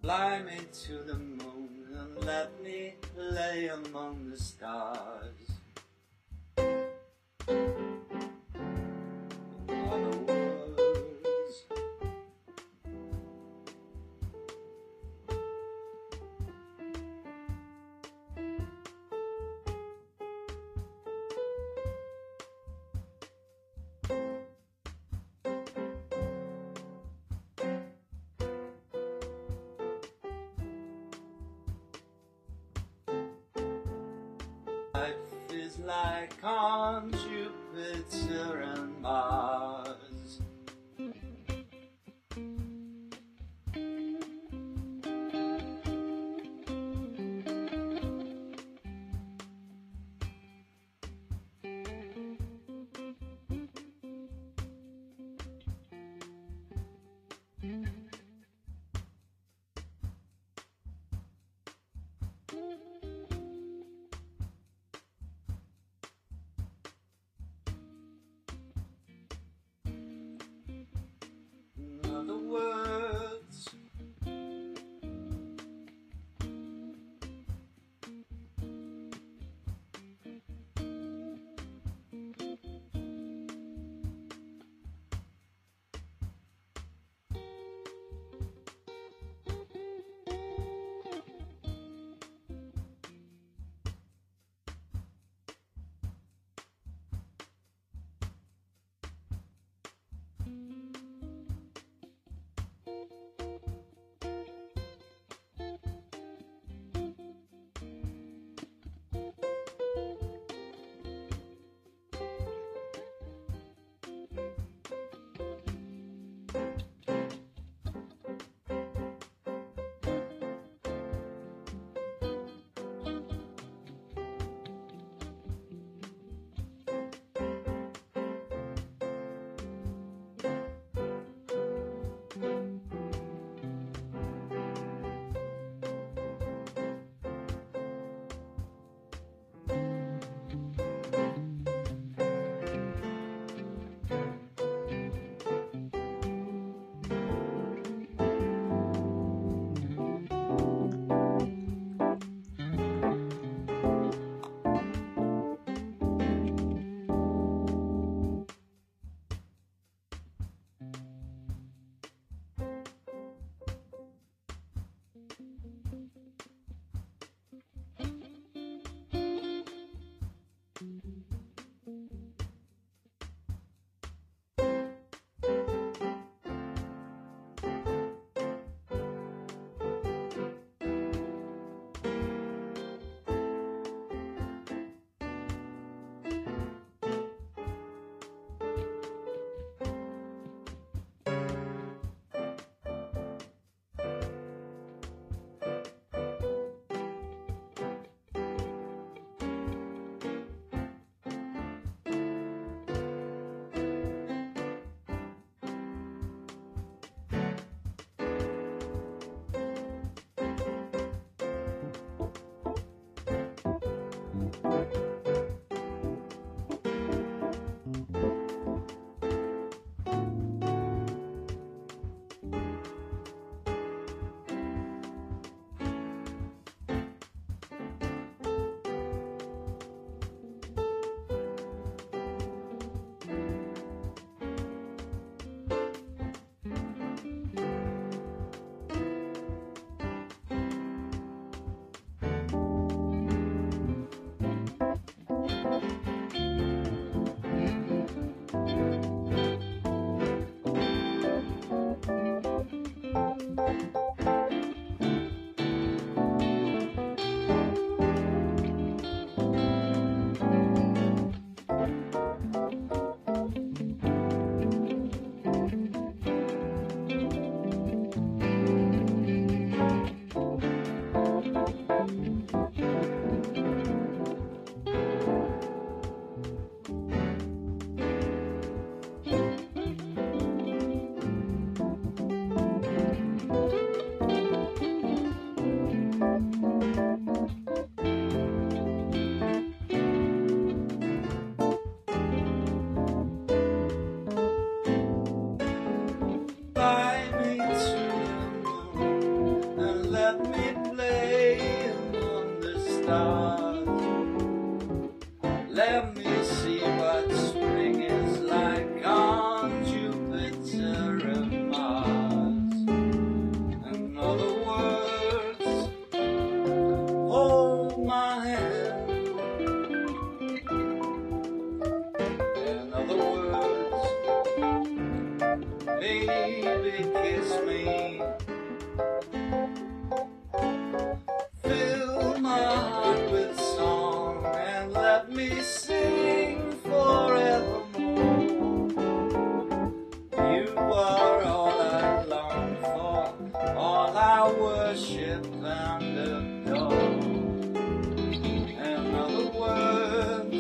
Fly me to the moon and let me lay among the stars. In other words, life is like on Jupiter and Mars. In other words, let me play among the stars. Let me see what spring is like on Jupiter and Mars. In other words, hold my hand. In other words, baby, kiss me. Fill my heart with song and let me sing forevermore. You are all I long for, all I worship and adore. In other words,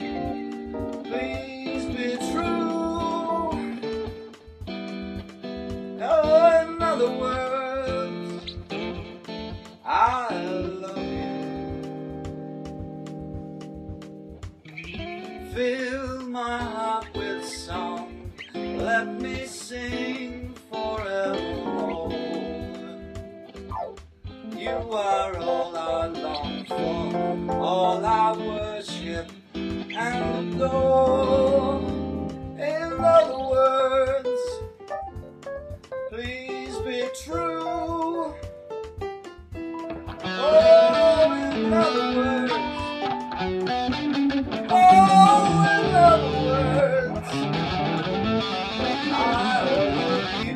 please be true. Oh, in other words, I love you. Fill my heart with song, let me sing forevermore. You are all I long for, all I worship and adore. In other words, please be true. Oh, in other words, oh, in other words, I love you.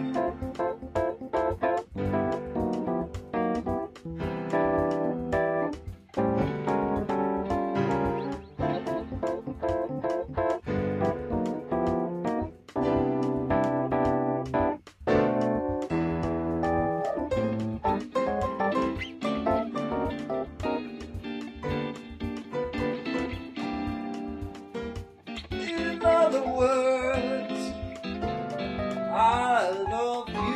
In other words, I love you.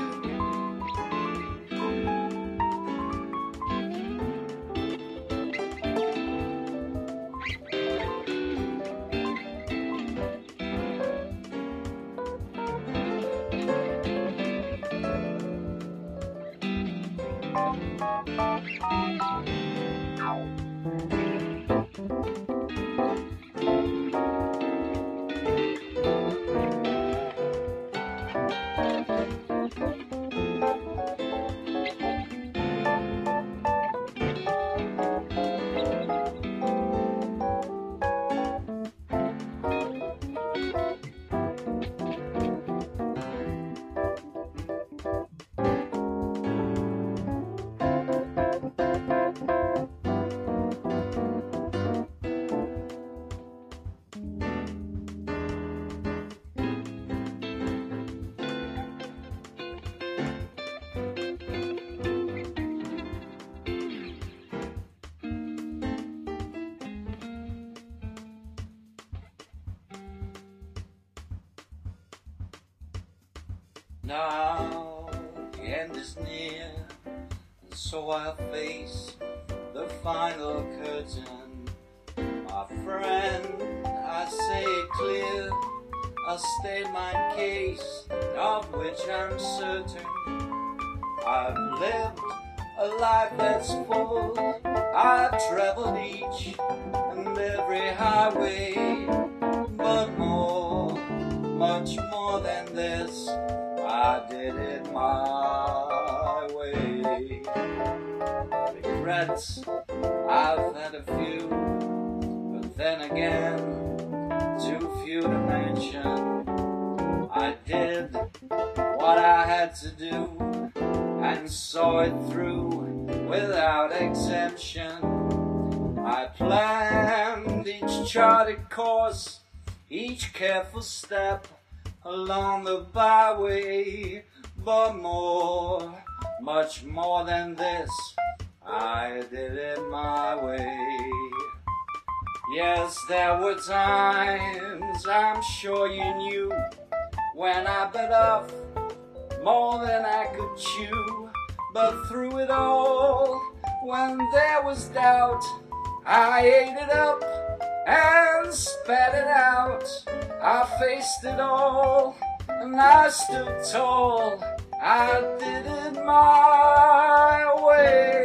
Now the end is near, and so I face the final curtain. My friend, I say it clear, I'll state my case, of which I'm certain. I've lived a life that's full, I've traveled each and every highway, but more, much more than this, I did it my way. Regrets, I've had a few, but then again, too few to mention. I did what I had to do and saw it through without exemption. I planned each charted course, each careful step along the byway, but more, much more than this, I did it my way. Yes, there were times, I'm sure you knew, when I bit off more than I could chew. But through it all, when there was doubt, I ate it up and spat it out. I faced it all, and I stood tall. I did it my way.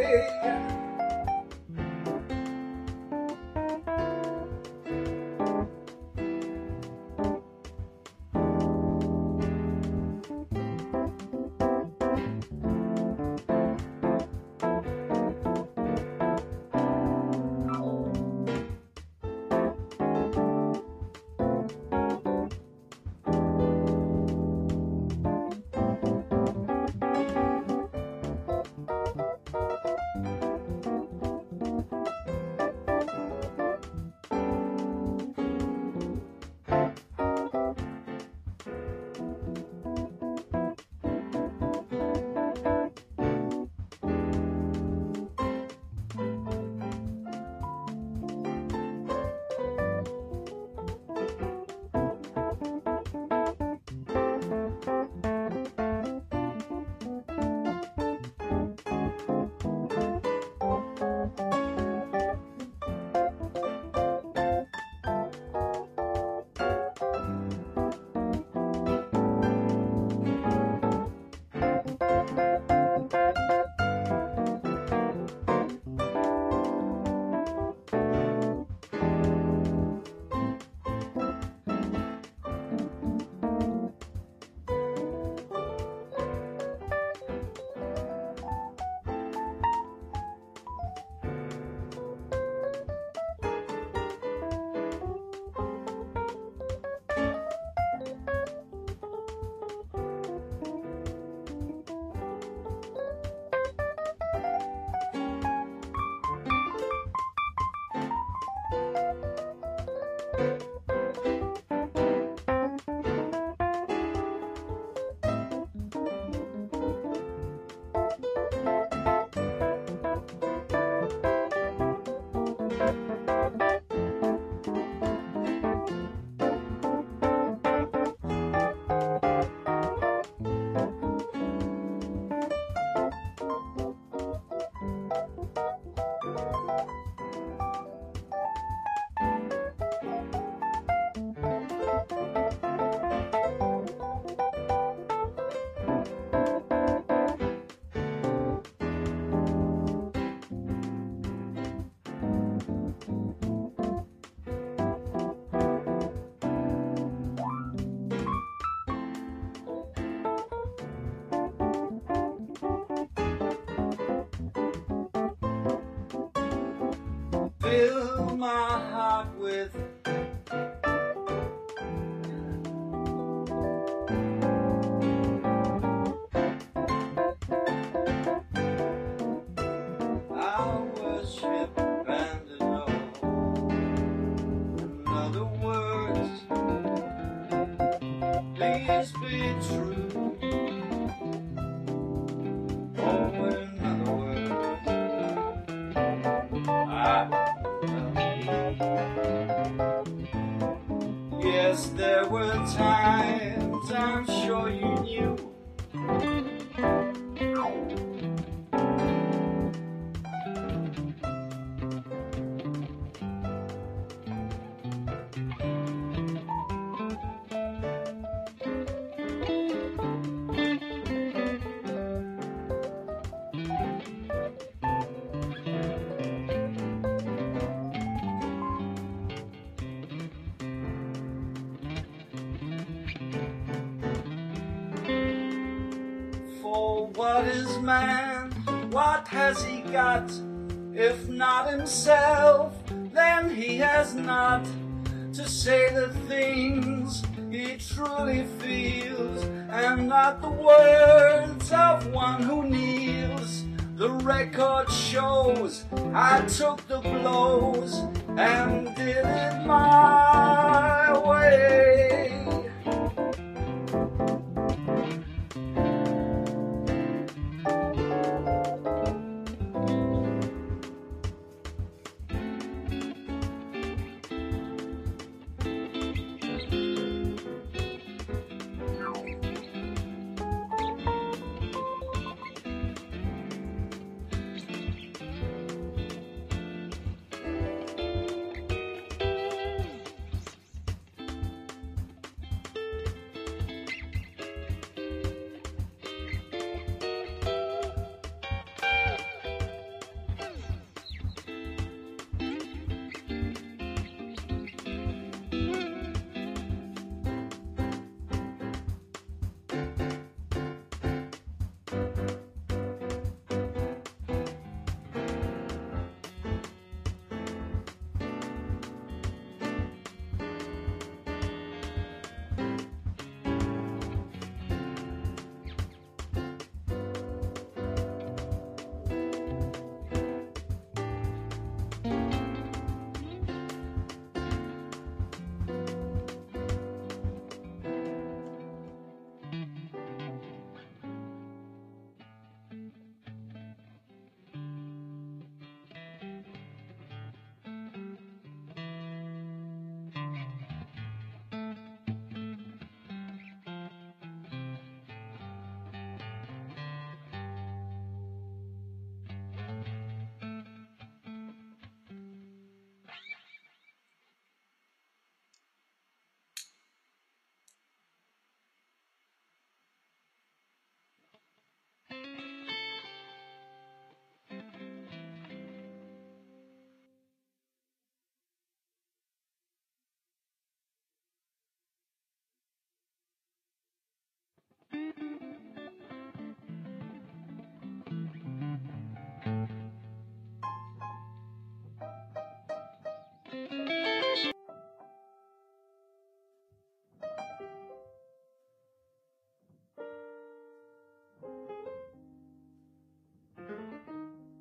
Fill my heart with I worship and adore. In other words, please be true. Oh, in other words, I yes, there were times I'm sure you knew. For what is man? What has he got? If not himself, then he has not to say the things he truly feels, and not the words of one who kneels. The record shows I took the blows and did it my way.